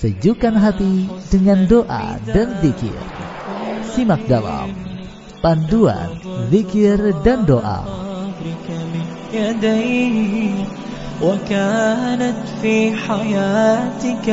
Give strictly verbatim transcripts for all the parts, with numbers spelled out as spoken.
Sejukkan hati dengan doa dan zikir. Simak dalam Panduan Zikir dan Doa. وكانت في حياتك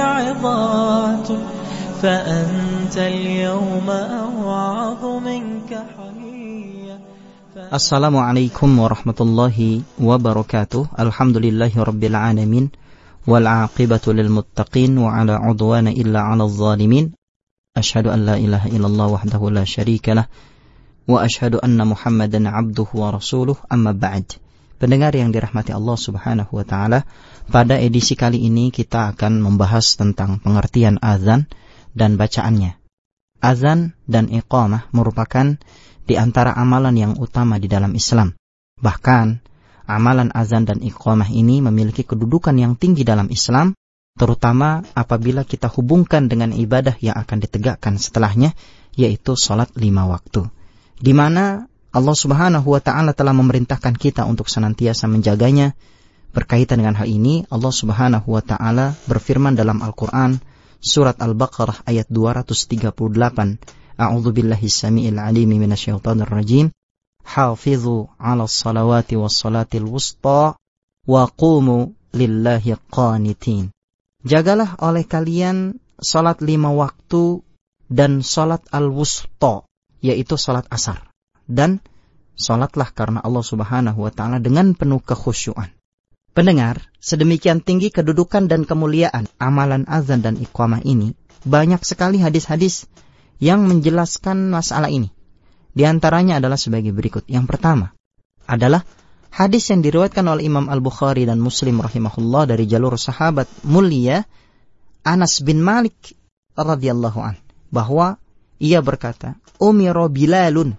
لعظات فأنت اليوم أوعظ منك حيا. Assalamualaikum warahmatullahi wabarakatuh. Alhamdulillahi rabbil alamin, wal aqibatu lil muttaqin, wa ala udwana illa 'alal zalimin. Asyhadu an la ilaha illallah wahdahu la syarikalah, wa asyhadu anna Muhammadan 'abduhu wa rasuluh. Amma ba'd. Pendengar yang dirahmati Allah Subhanahu wa taala, pada edisi kali ini kita akan membahas tentang pengertian azan dan bacaannya. Azan dan iqamah merupakan di antara amalan yang utama di dalam Islam. Bahkan, amalan azan dan iqamah ini memiliki kedudukan yang tinggi dalam Islam, terutama apabila kita hubungkan dengan ibadah yang akan ditegakkan setelahnya, yaitu salat lima waktu. Di mana Allah Subhanahu wa ta'ala telah memerintahkan kita untuk senantiasa menjaganya. Berkaitan dengan hal ini, Allah Subhanahu wa ta'ala berfirman dalam Al-Quran, surat Al-Baqarah ayat dua ratus tiga puluh delapan. A'udzu billahi samii'il 'aliimi minasyaitonir rajim. Hafizu 'alas salawati was salatil wusta wa qumu lillahi qanitin. Jagalah oleh kalian salat lima waktu dan salat al-wusta, yaitu salat asar. Dan salatlah karena Allah Subhanahu wa ta'ala dengan penuh kekhusyuan. Pendengar, sedemikian tinggi kedudukan dan kemuliaan amalan azan dan iqamah ini, banyak sekali hadis-hadis yang menjelaskan masalah ini. Di antaranya adalah sebagai berikut. Yang pertama adalah hadis yang diriwayatkan oleh Imam Al-Bukhari dan Muslim rahimahullah dari jalur sahabat mulia Anas bin Malik radhiyallahu an, bahwa ia berkata, "Umira Bilalun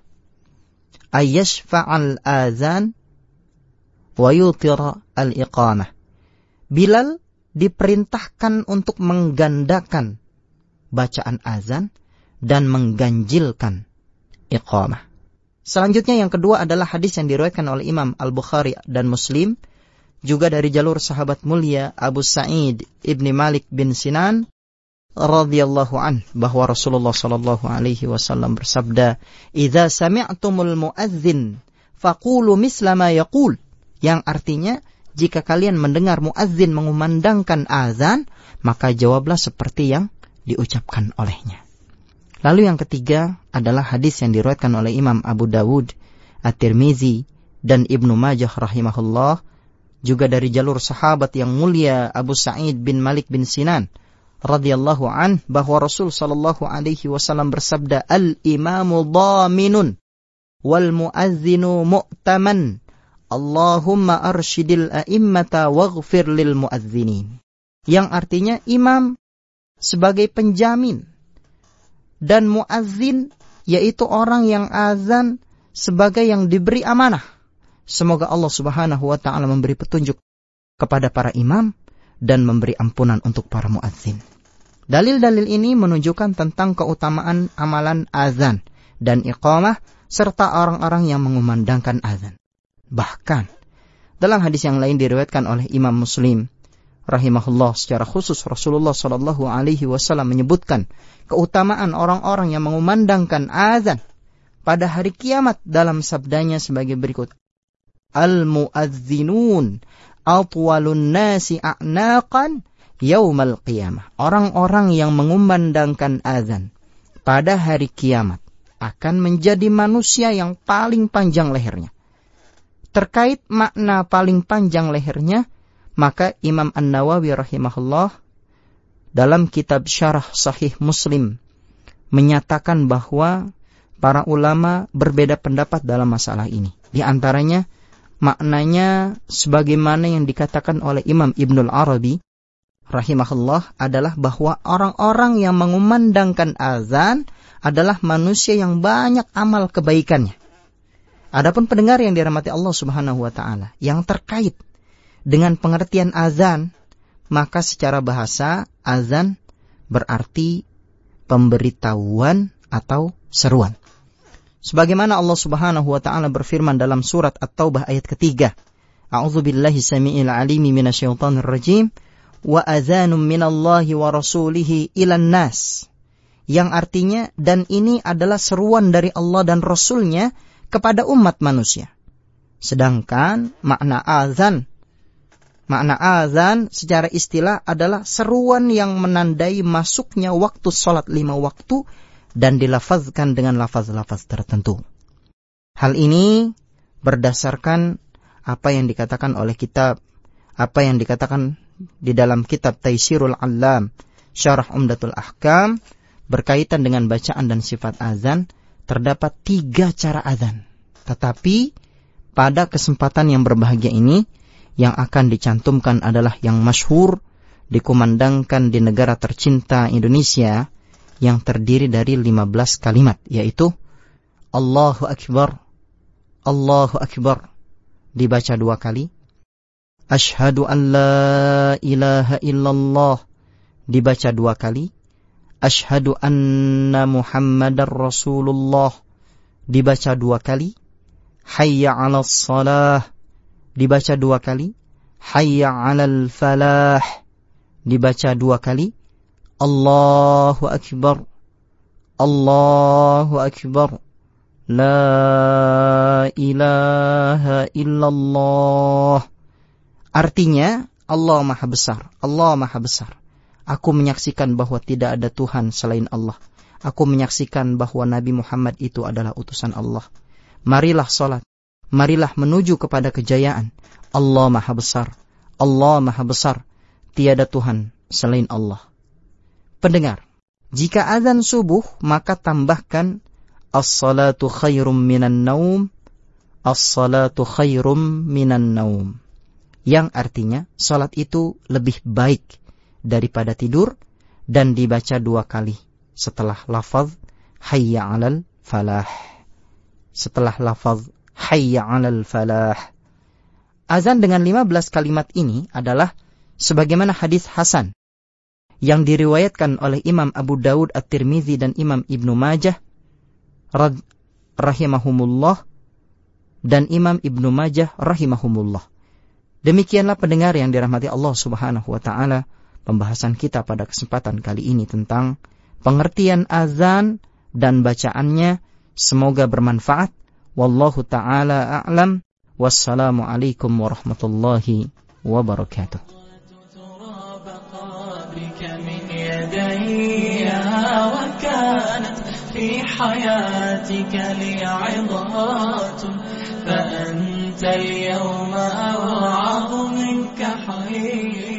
ayyashfa'al azan wa yutira al-iqamah." Bilal diperintahkan untuk menggandakan bacaan azan dan mengganjilkan iqamah. Selanjutnya yang kedua adalah hadis yang diriwayatkan oleh Imam Al-Bukhari dan Muslim, juga dari jalur sahabat mulia Abu Sa'id ibni Malik bin Sinan radhiyallahu an, bahwa Rasulullah sallallahu alaihi wasallam bersabda, "Idza sami'tumul muadzin faqulu misla ma yaqul." Yang artinya, jika kalian mendengar muadzin mengumandangkan azan, maka jawablah seperti yang diucapkan olehnya. Lalu yang ketiga adalah hadis yang diriwayatkan oleh Imam Abu Dawud, At-Tirmizi, dan Ibnu Majah rahimahullah, juga dari jalur sahabat yang mulia Abu Sa'id bin Malik bin Sinan radhiyallahu an, bahwa Rasul sallallahu alaihi wasallam bersabda, "Al-imamu dhaminun wal muazzinu mu'taman. Allahumma arsyidil a'immata waghfir lil muazzinin." Yang artinya, imam sebagai penjamin dan muazzin, yaitu orang yang azan, sebagai yang diberi amanah. Semoga Allah Subhanahu wa ta'ala memberi petunjuk kepada para imam dan memberi ampunan untuk para muazzin. Dalil-dalil ini menunjukkan tentang keutamaan amalan azan dan iqamah serta orang-orang yang mengumandangkan azan. Bahkan dalam hadis yang lain diriwayatkan oleh Imam Muslim rahimahullah, secara khusus Rasulullah sallallahu alaihi wasallam menyebutkan keutamaan orang-orang yang mengumandangkan azan pada hari kiamat dalam sabdanya sebagai berikut, "Al-muazzinun atwalun nasi a'naqan yaumal qiyamah." Orang-orang yang mengumandangkan azan pada hari kiamat akan menjadi manusia yang paling panjang lehernya. Terkait makna paling panjang lehernya, maka Imam An-Nawawi rahimahullah dalam kitab Syarah Sahih Muslim menyatakan bahwa para ulama berbeda pendapat dalam masalah ini. Di antaranya maknanya sebagaimana yang dikatakan oleh Imam Ibnul Arabi rahimahullah adalah bahwa orang-orang yang mengumandangkan azan adalah manusia yang banyak amal kebaikannya. Adapun pendengar yang dirahmati Allah Subhanahu wa ta'ala, yang terkait dengan pengertian azan, maka secara bahasa azan berarti pemberitahuan atau seruan. Sebagaimana Allah Subhanahu wa ta'ala berfirman dalam surat At-Taubah ayat ketiga, A'udzu billahi samii'il 'aliimi minasyaitonir rajim, wa adzanum minallahi wa rasulihi ilan nas. Yang artinya, dan ini adalah seruan dari Allah dan Rasulnya kepada umat manusia. Sedangkan makna azan, makna azan secara istilah adalah seruan yang menandai masuknya waktu sholat lima waktu dan dilafazkan dengan lafaz-lafaz tertentu. Hal ini berdasarkan apa yang dikatakan oleh kitab, apa yang dikatakan di dalam kitab Taisirul Allam, Syarah Umdatul Ahkam, berkaitan dengan bacaan dan sifat azan. Terdapat tiga cara azan. Tetapi pada kesempatan yang berbahagia ini, yang akan dicantumkan adalah yang masyhur, dikumandangkan di negara tercinta Indonesia, yang terdiri dari lima belas kalimat, yaitu Allahu Akbar, Allahu Akbar, dibaca dua kali. Asyhadu an la ilaha illallah, dibaca dua kali. Asyhadu anna Muhammadar Rasulullah, dibaca dua kali. Hayya 'alas shalah, dibaca dua kali. Hayya 'alal falah, dibaca dua kali. Allahu Akbar, Allahu Akbar, la ilaha illallah. Artinya, Allah Maha Besar, Allah Maha Besar. Aku menyaksikan bahwa tidak ada Tuhan selain Allah. Aku menyaksikan bahwa Nabi Muhammad itu adalah utusan Allah. Marilah salat, marilah menuju kepada kejayaan. Allah Maha Besar, Allah Maha Besar. Tiada Tuhan selain Allah. Pendengar, jika azan subuh, maka tambahkan as-salatu khairum minan naum, as-salatu khairum minan naum. Yang artinya, salat itu lebih baik daripada tidur, dan dibaca dua kali setelah lafaz hayya 'alal falah. Setelah lafaz hayya 'alal falah. Azan dengan lima belas kalimat ini adalah sebagaimana hadis hasan yang diriwayatkan oleh Imam Abu Daud At-Tirmizi dan Imam Ibnu Majah rad, rahimahumullah, dan Imam Ibnu Majah rahimahumullah. Demikianlah pendengar yang dirahmati Allah Subhanahu wa taala, pembahasan kita pada kesempatan kali ini tentang pengertian azan dan bacaannya. Semoga bermanfaat. Wallahu ta'ala a'lam. Wassalamualaikum warahmatullahi wabarakatuh. فأنت اليوم أوعظ منك حي